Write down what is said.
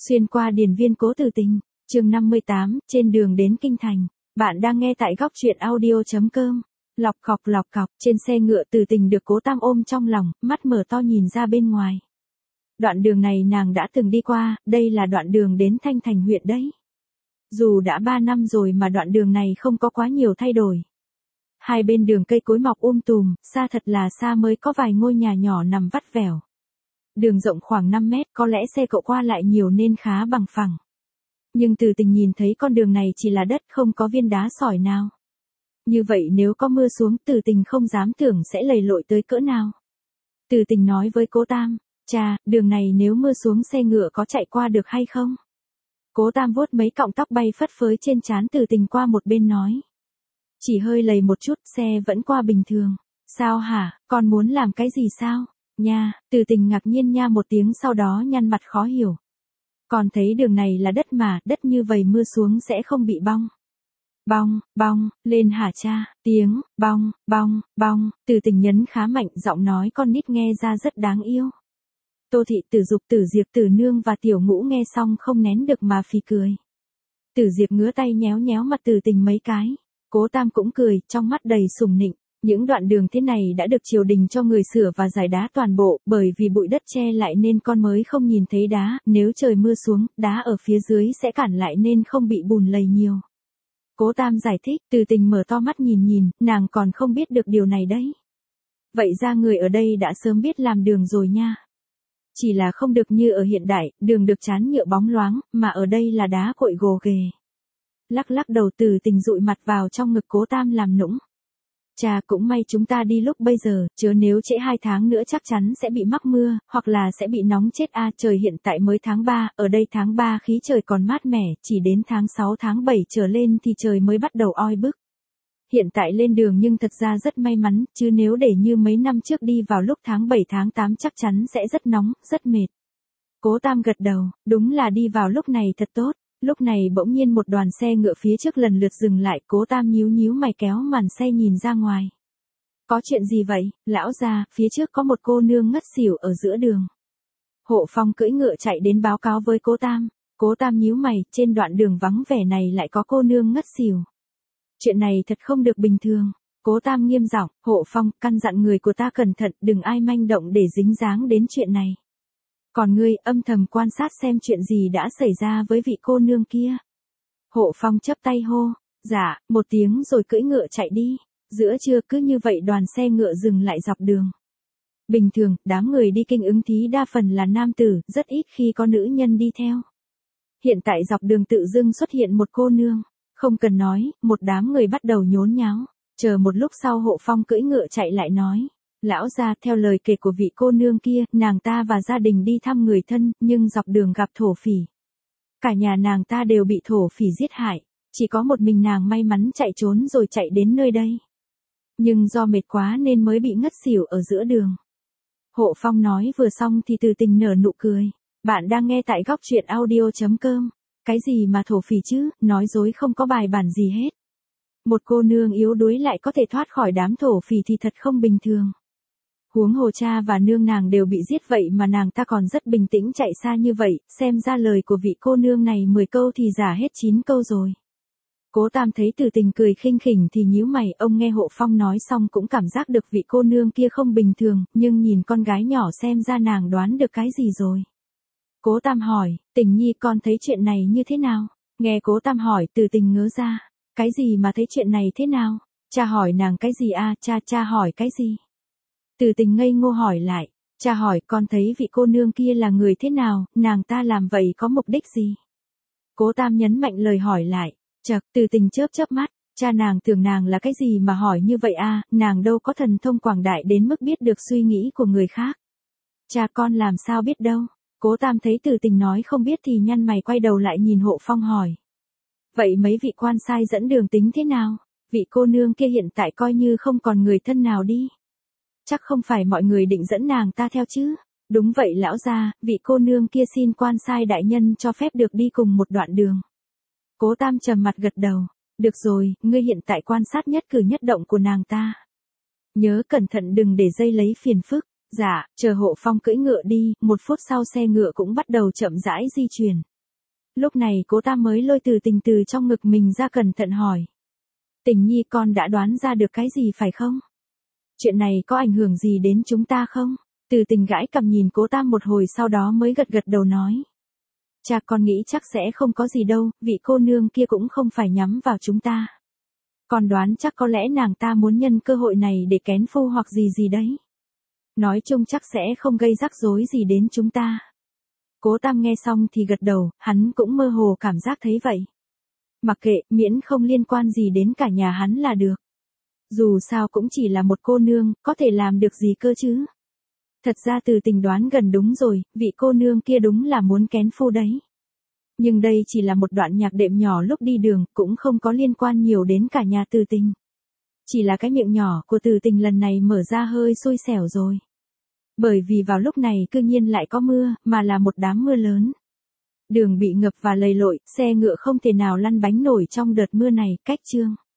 Xuyên qua điền viên cố Từ Tình, chương 58, trên đường đến Kinh Thành. Bạn đang nghe tại góc truyện audio.com. Lọc cọc, trên xe ngựa Từ Tình được Cố Tam ôm trong lòng, mắt mở to nhìn ra bên ngoài. Đoạn đường này nàng đã từng đi qua, đây là đoạn đường đến Thanh Thành huyện đấy. Dù đã 3 năm rồi mà đoạn đường này không có quá nhiều thay đổi. Hai bên đường cây cối mọc tùm, xa thật là xa mới có vài ngôi nhà nhỏ nằm vắt vẻo. Đường rộng khoảng 5 mét, có lẽ xe cộ qua lại nhiều nên khá bằng phẳng. Nhưng Từ Tình nhìn thấy con đường này chỉ là đất, không có viên đá sỏi nào. Như vậy nếu có mưa xuống, Từ Tình không dám tưởng sẽ lầy lội tới cỡ nào. Từ Tình nói với Cố Tam, cha, đường này nếu mưa xuống xe ngựa có chạy qua được hay không? Cố Tam vuốt mấy cọng tóc bay phất phới trên trán Từ Tình qua một bên nói. Chỉ hơi lầy một chút, xe vẫn qua bình thường. Sao hả, con muốn làm cái gì sao? Nha, Từ Tình ngạc nhiên nha một tiếng, sau đó nhăn mặt khó hiểu. Còn thấy đường này là đất mà, đất như vậy mưa xuống sẽ không bị bong. Bong, lên hả cha, tiếng, bong, Từ Tình nhấn khá mạnh, giọng nói con nít nghe ra rất đáng yêu. Tô Thị, Tử Dục, Tử Diệp, Tử Nương và Tiểu Ngũ nghe xong không nén được mà phì cười. Tử Diệp ngứa tay nhéo mặt Từ Tình mấy cái. Cố Tam cũng cười, trong mắt đầy sùng nịnh. Những đoạn đường thế này đã được triều đình cho người sửa và giải đá toàn bộ, bởi vì bụi đất che lại nên con mới không nhìn thấy đá, nếu trời mưa xuống, đá ở phía dưới sẽ cản lại nên không bị bùn lầy nhiều. Cố Tam giải thích, Từ Tình mở to mắt nhìn, nàng còn không biết được điều này đấy. Vậy ra người ở đây đã sớm biết làm đường rồi nha. Chỉ là không được như ở hiện đại, đường được trán nhựa bóng loáng, mà ở đây là đá cội gồ ghề. Lắc đầu, Từ Tình dụi mặt vào trong ngực Cố Tam làm nũng. Cha, cũng may chúng ta đi lúc bây giờ, chứ nếu trễ 2 tháng nữa chắc chắn sẽ bị mắc mưa, hoặc là sẽ bị nóng chết trời hiện tại mới tháng 3, ở đây tháng 3 khí trời còn mát mẻ, chỉ đến tháng 6 tháng 7 trở lên thì trời mới bắt đầu oi bức. Hiện tại lên đường nhưng thật ra rất may mắn, chứ nếu để như mấy năm trước đi vào lúc tháng 7 tháng 8 chắc chắn sẽ rất nóng, rất mệt. Cố Tam gật đầu, đúng là đi vào lúc này thật tốt. Lúc này bỗng nhiên một đoàn xe ngựa phía trước lần lượt dừng lại, Cố Tam nhíu mày kéo màn xe nhìn ra ngoài. Có chuyện gì vậy, lão gia, phía trước có một cô nương ngất xỉu ở giữa đường. Hộ Phong cưỡi ngựa chạy đến báo cáo với Cố Tam. Cố Tam nhíu mày, trên đoạn đường vắng vẻ này lại có cô nương ngất xỉu. Chuyện này thật không được bình thường. Cố Tam nghiêm giọng, Hộ Phong, căn dặn người của ta cẩn thận, đừng ai manh động để dính dáng đến chuyện này. Còn ngươi, âm thầm quan sát xem chuyện gì đã xảy ra với vị cô nương kia. Hộ Phong chắp tay hô, dạ, một tiếng rồi cưỡi ngựa chạy đi. Giữa trưa cứ như vậy đoàn xe ngựa dừng lại dọc đường. Bình thường, đám người đi kinh ứng thí đa phần là nam tử, rất ít khi có nữ nhân đi theo. Hiện tại dọc đường tự dưng xuất hiện một cô nương. Không cần nói, một đám người bắt đầu nhốn nháo. Chờ một lúc sau Hộ Phong cưỡi ngựa chạy lại nói. Lão gia, theo lời kể của vị cô nương kia, nàng ta và gia đình đi thăm người thân, nhưng dọc đường gặp thổ phỉ. Cả nhà nàng ta đều bị thổ phỉ giết hại, chỉ có một mình nàng may mắn chạy trốn rồi chạy đến nơi đây. Nhưng do mệt quá nên mới bị ngất xỉu ở giữa đường. Hộ Phong nói vừa xong thì Từ Tình nở nụ cười. Bạn đang nghe tại góc truyện audio.com. Cái gì mà thổ phỉ chứ, nói dối không có bài bản gì hết. Một cô nương yếu đuối lại có thể thoát khỏi đám thổ phỉ thì thật không bình thường. Huống hồ cha và nương nàng đều bị giết vậy mà nàng ta còn rất bình tĩnh chạy xa như vậy, xem ra lời của vị cô nương này 10 câu thì giả hết 9 câu rồi. Cố Tam thấy Từ Tình cười khinh khỉnh thì nhíu mày, ông nghe Hộ Phong nói xong cũng cảm giác được vị cô nương kia không bình thường, nhưng nhìn con gái nhỏ xem ra nàng đoán được cái gì rồi. Cố Tam hỏi, Tình nhi con thấy chuyện này như thế nào? Nghe Cố Tam hỏi, Từ Tình ngớ ra. Cái gì mà thấy chuyện này thế nào? Cha hỏi nàng cái gì cha hỏi cái gì? Từ Tình ngây ngô hỏi lại, cha hỏi con thấy vị cô nương kia là người thế nào, nàng ta làm vậy có mục đích gì? Cố Tam nhấn mạnh lời hỏi lại, Từ Tình chớp mắt, cha nàng tưởng nàng là cái gì mà hỏi như vậy nàng đâu có thần thông quảng đại đến mức biết được suy nghĩ của người khác. Cha con làm sao biết đâu? Cố Tam thấy Từ Tình nói không biết thì nhăn mày quay đầu lại nhìn Hộ Phong hỏi. Vậy mấy vị quan sai dẫn đường tính thế nào? Vị cô nương kia hiện tại coi như không còn người thân nào đi. Chắc không phải mọi người định dẫn nàng ta theo chứ? Đúng vậy lão gia, vị cô nương kia xin quan sai đại nhân cho phép được đi cùng một đoạn đường. Cố Tam trầm mặt gật đầu. Được rồi, ngươi hiện tại quan sát nhất cử nhất động của nàng ta. Nhớ cẩn thận đừng để dây lấy phiền phức. Dạ, chờ Hộ Phong cưỡi ngựa đi, 1 phút sau xe ngựa cũng bắt đầu chậm rãi di chuyển. Lúc này cố Tam mới lôi Từ Tình từ trong ngực mình ra cẩn thận hỏi. Tình nhi con đã đoán ra được cái gì phải không? Chuyện này có ảnh hưởng gì đến chúng ta không? Từ Tình gãi cằm nhìn cố Tam một hồi sau đó mới gật gật đầu nói. Cha con nghĩ chắc sẽ không có gì đâu, vị cô nương kia cũng không phải nhắm vào chúng ta. Con đoán chắc có lẽ nàng ta muốn nhân cơ hội này để kén phu hoặc gì gì đấy. Nói chung chắc sẽ không gây rắc rối gì đến chúng ta. Cố Tam nghe xong thì gật đầu, hắn cũng mơ hồ cảm giác thấy vậy. Mặc kệ, miễn không liên quan gì đến cả nhà hắn là được. Dù sao cũng chỉ là một cô nương, có thể làm được gì cơ chứ. Thật ra Từ Tình đoán gần đúng rồi, vị cô nương kia đúng là muốn kén phu đấy. Nhưng đây chỉ là một đoạn nhạc đệm nhỏ lúc đi đường, cũng không có liên quan nhiều đến cả nhà Từ Tình. Chỉ là cái miệng nhỏ của Từ Tình lần này mở ra hơi xui xẻo rồi. Bởi vì vào lúc này cư nhiên lại có mưa, mà là một đám mưa lớn. Đường bị ngập và lầy lội, xe ngựa không thể nào lăn bánh nổi trong đợt mưa này, cách chương.